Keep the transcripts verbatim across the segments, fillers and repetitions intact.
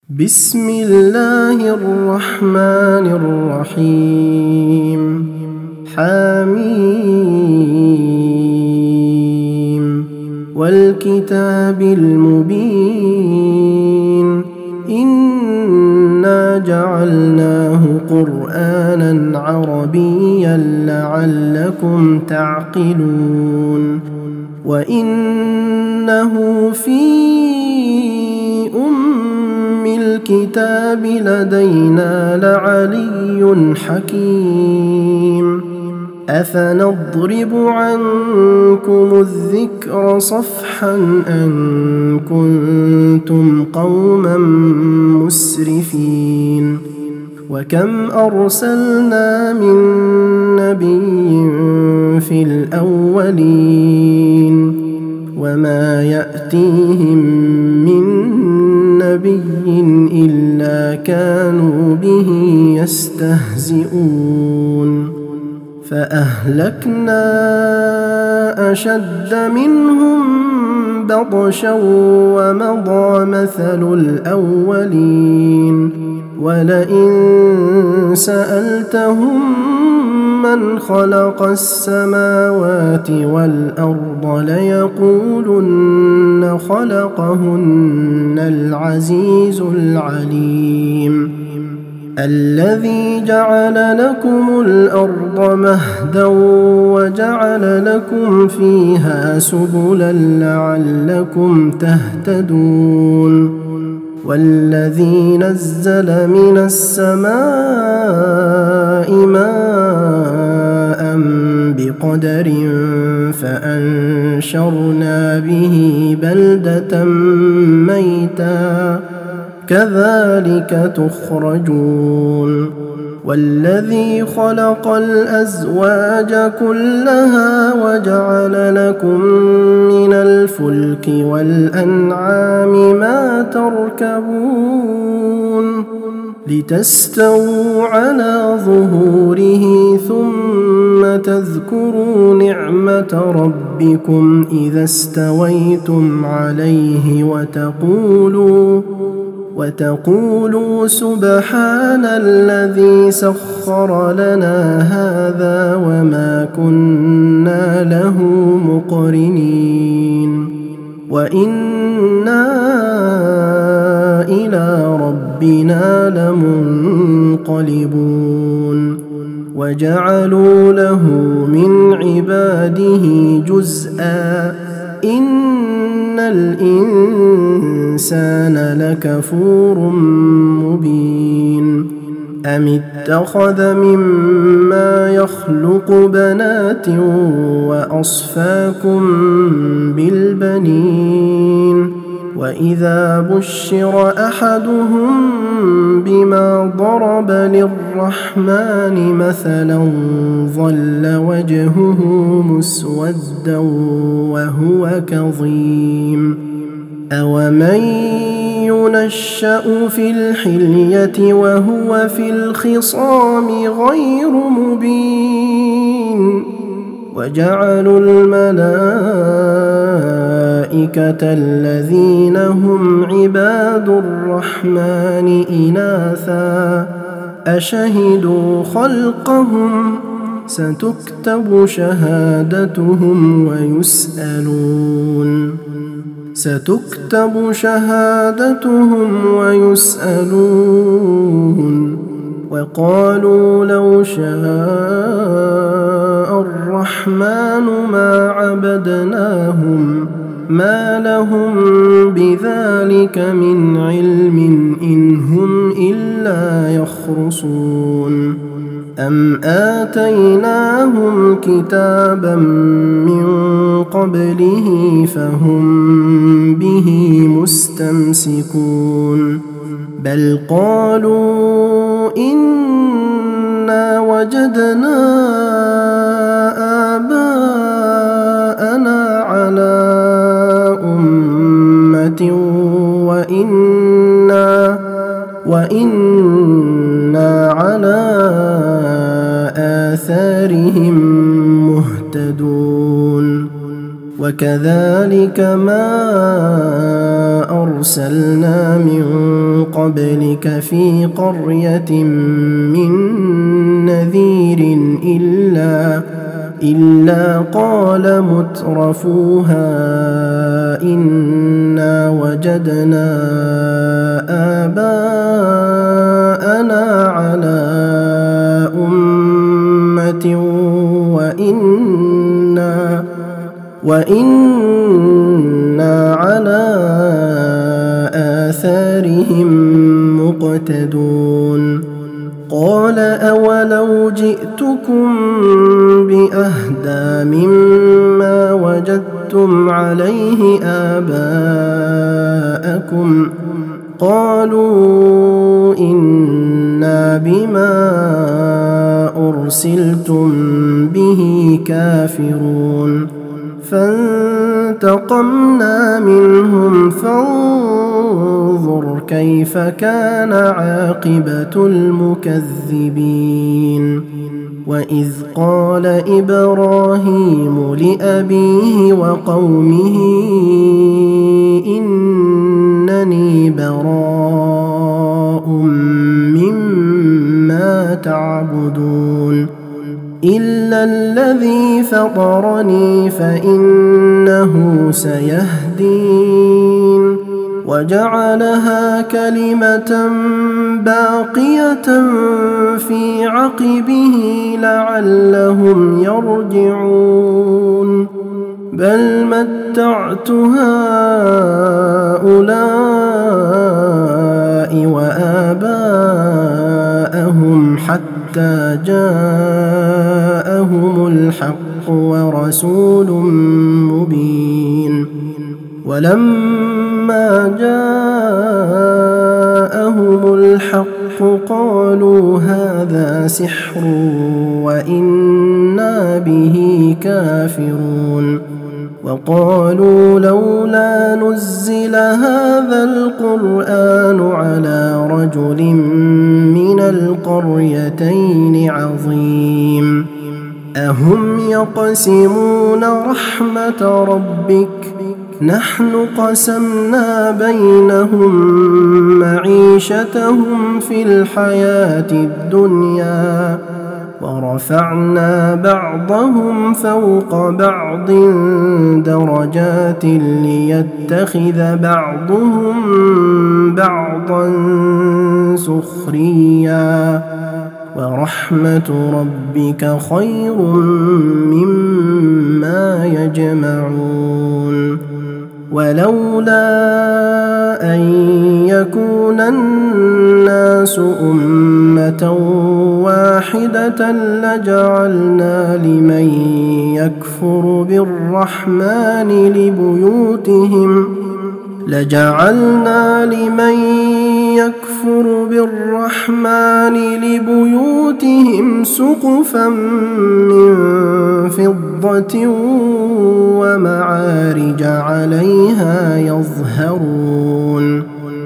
بسم الله الرحمن الرحيم حميم والكتاب المبين إنا جعلناه قرآنا عربيا لعلكم تعقلون وإنه في الكتاب لدينا لعلي حكيم أفنضرب عنكم الذكر صفحا أن كنتم قوما مسرفين وكم أرسلنا من نبي في الأولين وما يأتيهم من نبي إلا كانوا به يستهزئون فأهلكنا أشد منهم بطشا ومضى مثل الأولين ولئن سألتهم من خلق السماوات والأرض ليقولن خلقهن العزيز العليم الذي جعل لكم الأرض مهدا وجعل لكم فيها سبلا لعلكم تهتدون والذي نزل من السماء ماء بقدر فأنشرنا به بلدة ميتا كذلك تخرجون والذي خلق الأزواج كلها وجعل لكم من الفلك والأنعام ما تركبون لتستووا على ظهوره ثم تذكروا نعمة ربكم إذا استويتم عليه وتقولوا وتقولوا سبحان الذي سخر لنا هذا وما كنا له مقرنين وإنا إلى ربنا لمنقلبون وجعلوا له من عباده جزءا إن الإنسان لكفور مبين أم اتخذ مما يخلق بنات وأصفاكم بالبنين وإذا بشر أحدهم بما ضرب للرحمن مثلا ظل وجهه مسودا وهو كظيم أومن ينشأ في الحلية وهو في الخصام غير مبين وجعلوا الملائكة الذين هم عباد الرحمن إناثا أشهدوا خلقهم ستكتب شهادتهم ويسألون ستكتب شهادتهم ويسألون وقالوا لو شاء الرحمن ما عبدناهم ما لهم بذلك من علم إن هم إلا يخرصون أم آتيناهم كتابا من قبله فهم به مستمسكون بل قالوا إنا وجدنا آباءنا على أمة وإنا وإنا على آثارهم مهتدون وكذلك ما أرسلنا من قبلك في قرية من نذير إلا إلا قال مترفوها إنا وجدنا آباءنا على أمة وإنا وإنا على آثارهم مقتدون قال أولو جئتكم بأهدى مما وجدتم عليه آباءكم قالوا إنا بما أرسلتم به كافرون فانتقمنا منهم فانظر كيف كان عاقبة المكذبين وإذ قال إبراهيم لأبيه وقومه إنني براء مما تعبدون إلا الذي فطرني فإنه سيهدين وجعلها كلمة باقية في عقبه لعلهم يرجعون بل متعت هؤلاء وآباءهم حتى جاءهم الحق ورسول مبين ولما جاءهم الحق قالوا هذا سحر وإنا به كافرون وقالوا لولا نزل هذا القرآن على رجل من القريتين عظيم أهم يقسمون رحمة ربك نحن قسمنا بينهم معيشتهم في الحياة الدنيا ورفعنا بعضهم فوق بعض درجات ليتخذ بعضهم بعضا سخريا ورحمة ربك خير مما يجمعون ولولا أن يكون الناس أمة واحدة لجعلنا لمن يكفر بالرحمن لبيوتهم لجعلنا لمن يكفر بالرحمن لبيوتهم سقفا من فضة ومعارج عليها يظهرون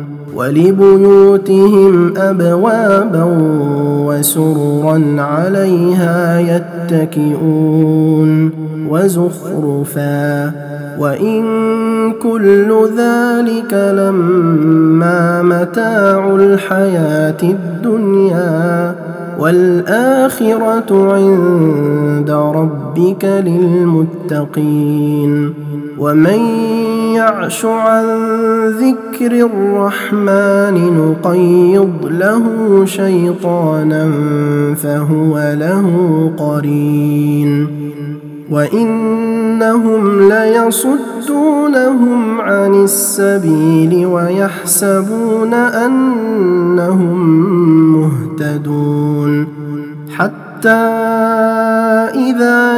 ولبيوتهم أبوابا وسررا عليها يتكئون وزخرفا وإن كل ذلك لما متاع الحياة الدنيا والآخرة عند ربك للمتقين ومن يعش عن ذكر الرحمن نقيض له شيطانا فهو له قرين وإنهم ليصدونهم عن السبيل ويحسبون أنهم مهتدون حتى إذا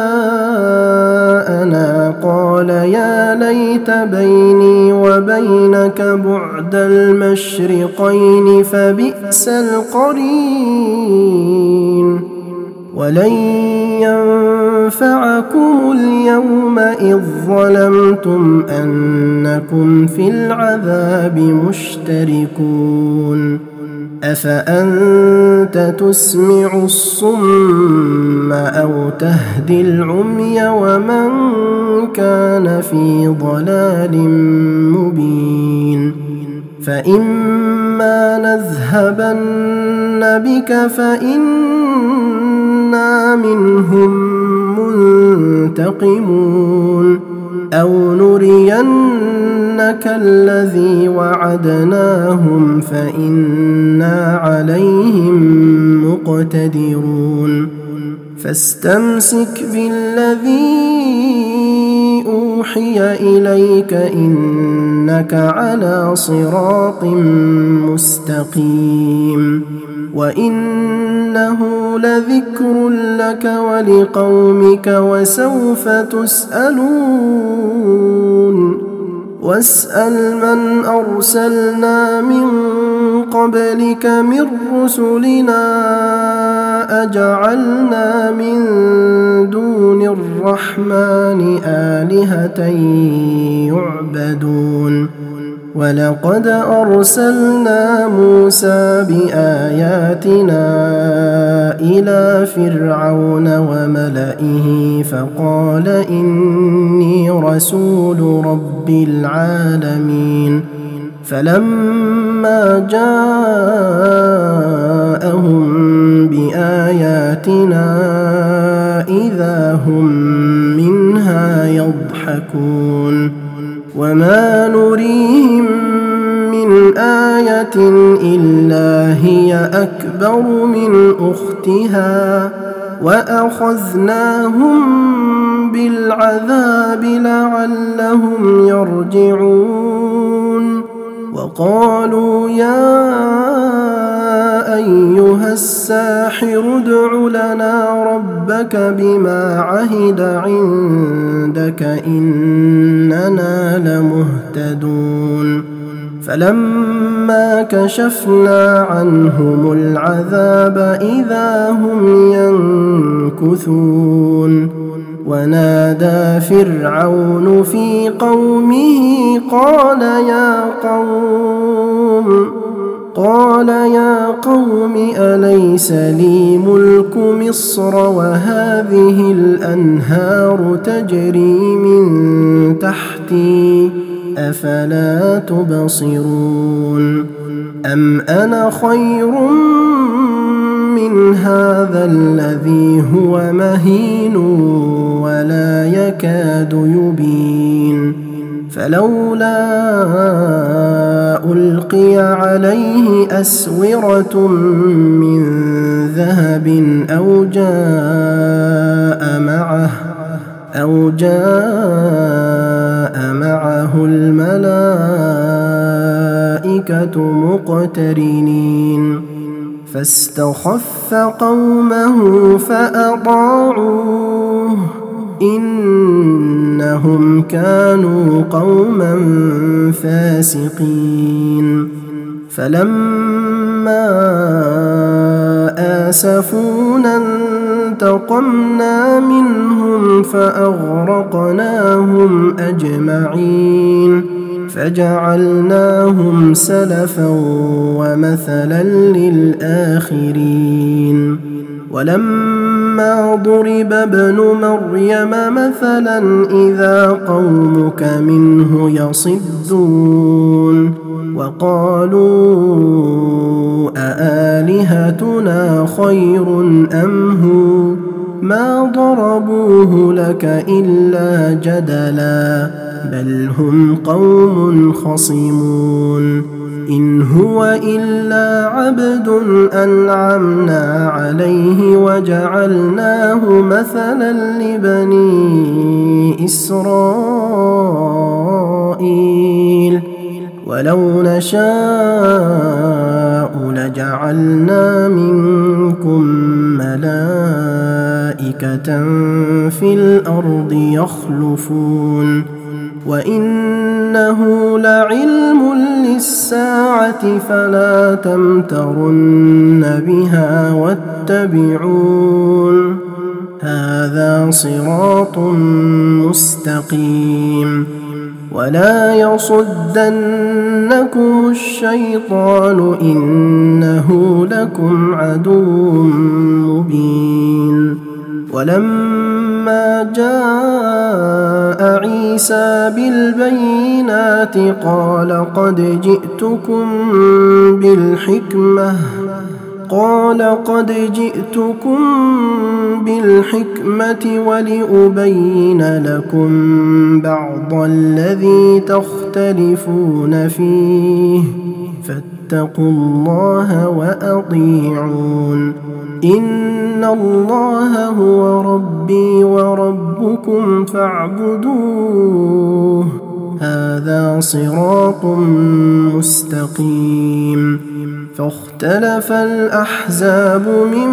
جاءنا قال يا ليت بيني وبينك بعد المشرقين فبئس القرين ولن ينفعكم اليوم إذ ظلمتم أنكم في العذاب مشتركون أفأنت تسمع الصم أو تهدي العمي ومن كان في ضلال مبين فإما نذهبن بك فإنا منهم منتقمون أو نرينك الذي وعدناهم فإنا عليهم مقتدرون فاستمسك بالذي أوحي إليك إنك على صراط مستقيم وإنه لذكر لك ولقومك وسوف تسألون واسأل من أرسلنا من قبلك من رسلنا أجعلنا من دون الرحمن آلهة يعبدون ولقد أرسلنا موسى بآياتنا إلى فرعون وملئه فقال إني رسول رب العالمين فلما جاءهم بآياتنا إذا هم منها يضحكون وما نريهم من آية إلا هي أكبر من أختها وأخذناهم بالعذاب لعلهم يرجعون وقالوا يا أيها الساحر ادع لنا ربك بما عهد عندك إننا لمهتدون فلما كشفنا عنهم العذاب إذا هم ينكثون ونادى فرعون في قومه قال يا قوم قال يا قوم أليس لي ملك مصر وهذه الأنهار تجري من تحتي أفلا تبصرون أم أنا خير من هذا الذي هو مهين ولا يكاد يبين فلولا ألقي عليه أسورة من ذهب أو جاء معه أو جاء معه الملائكة مقترنين فاستخف قومه فأطاعوه إنهم كانوا قوما فاسقين فلما آسفونا انتقمنا منهم فأغرقناهم أجمعين فجعلناهم سلفا ومثلا للآخرين ولما ضرب ابن مريم مثلا إذا قومك منه يصدون وقالوا أآلهتنا خير أم هو ما ضربوه لك إلا جدلا بل هم قوم خصمون إن هو إلا عبد أنعمنا عليه وجعلناه مثلا لبني إسرائيل ولو نشاء لجعلنا منكم ملائكة في الأرض يخلفون وإنه لعلم للساعة فلا تمترن بها واتبعون هذا صراط مستقيم ولا يصدنكم الشيطان إنه لكم عدو مبين. ولما جاء عيسى بالبينات قال قد جئتكم بالحكمة قال قد جئتكم بالحكمة ولأبين لكم بعض الذي تختلفون فيه فاتقوا الله وأطيعون. إن الله هو ربي وربكم فاعبدوه هذا صراط مستقيم. فاختلف الأحزاب من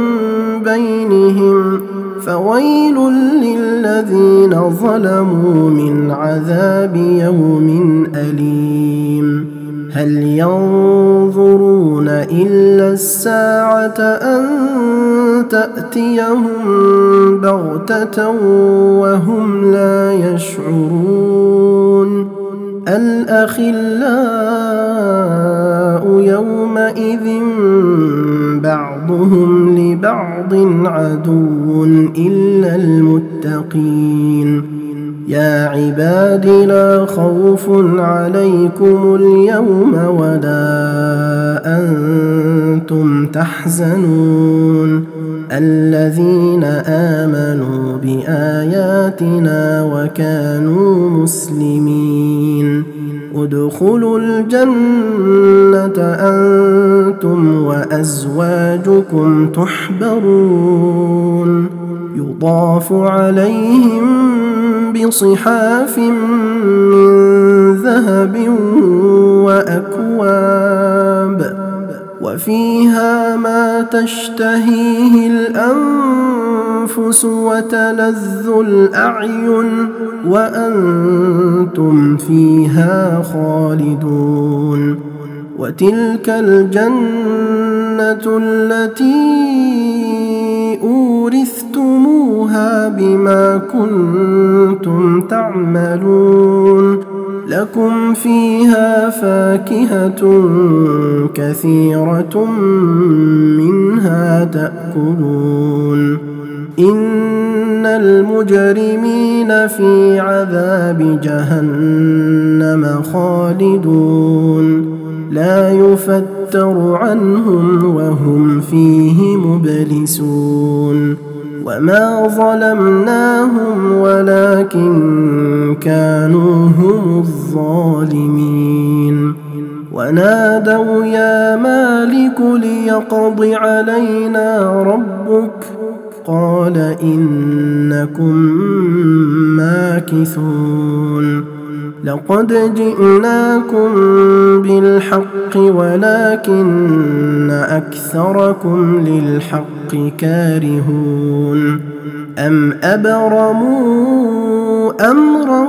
بينهم فويل للذين ظلموا من عذاب يوم أليم. هل ينظرون إلا الساعة أن تأتيهم بغتة وهم لا يشعرون. الأخلاء يومئذ بعضهم لبعض عدو إلا المتقين. يا عباد لا خوف عليكم اليوم ولا أنتم تحزنون الذين آمنوا بآياتنا وكانوا مسلمين. ادخلوا الجنة أنتم وأزواجكم تحبرون يطاف عليهم بصحاف من ذهب وأكواب وفيها ما تشتهيه الأنفس وتلذ الأعين وأنتم فيها خالدون. وتلك الجنة التي أورثتموها بما كنتم تعملون لكم فيها فاكهة كثيرة منها تأكلون. إن المجرمين في عذاب جهنم خالدون لا يفتر عنهم وهم فيه مبلسون. وما ظلمناهم ولكن كانوا هم الظالمين. ونادوا يا مالك ليقض علينا ربك قال إنكم ماكثون. لقد جئناكم بالحق ولكن أكثركم للحق كارهون. أم أبرموا أمرا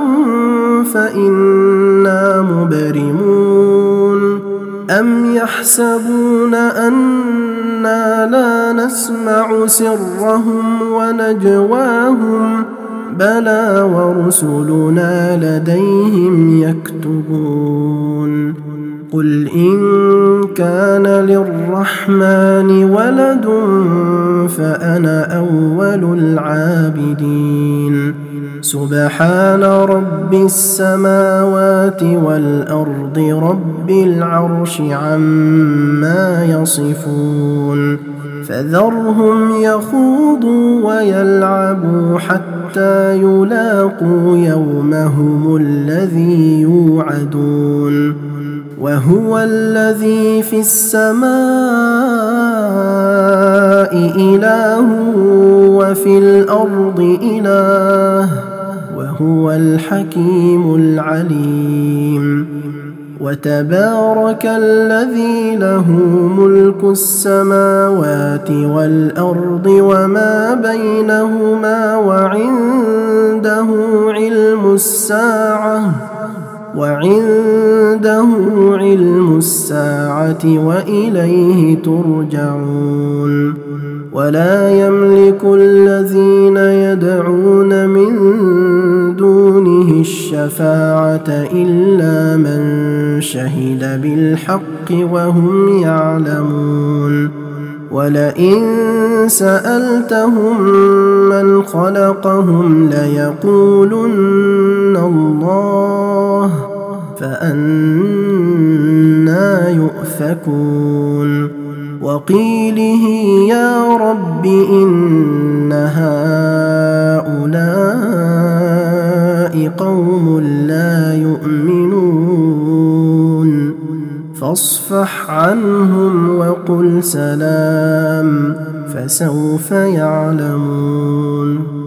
فإنا مبرمون أم يحسبون أنا لا نسمع سرهم ونجواهم بلى ورسلنا لديهم يكتبون. قل إن كان للرحمن ولد فأنا أول العابدين. سبحان رب السماوات والأرض رب العرش عما يصفون. فذرهم يخوضوا ويلعبوا حتى يلاقوا يومهم الذي يوعدون. وهو الذي في السماء إله وفي الأرض إله وهو الحكيم العليم. وتبارك الذي له ملك السماوات والأرض وما بينهما وعنده علم الساعة وعنده علم الساعة وإليه ترجعون. ولا يملك الذين يدعون من دونه الشفاعة الشفاعة إلا من شهد بالحق وهم يعلمون ولئن سألتهم من خلقهم ليقولن الله فأنى يؤفكون وقيله يا رب إن هؤلاء قوم لا يؤمنون فاصفح عنهم وقل سلام فسوف يعلمون.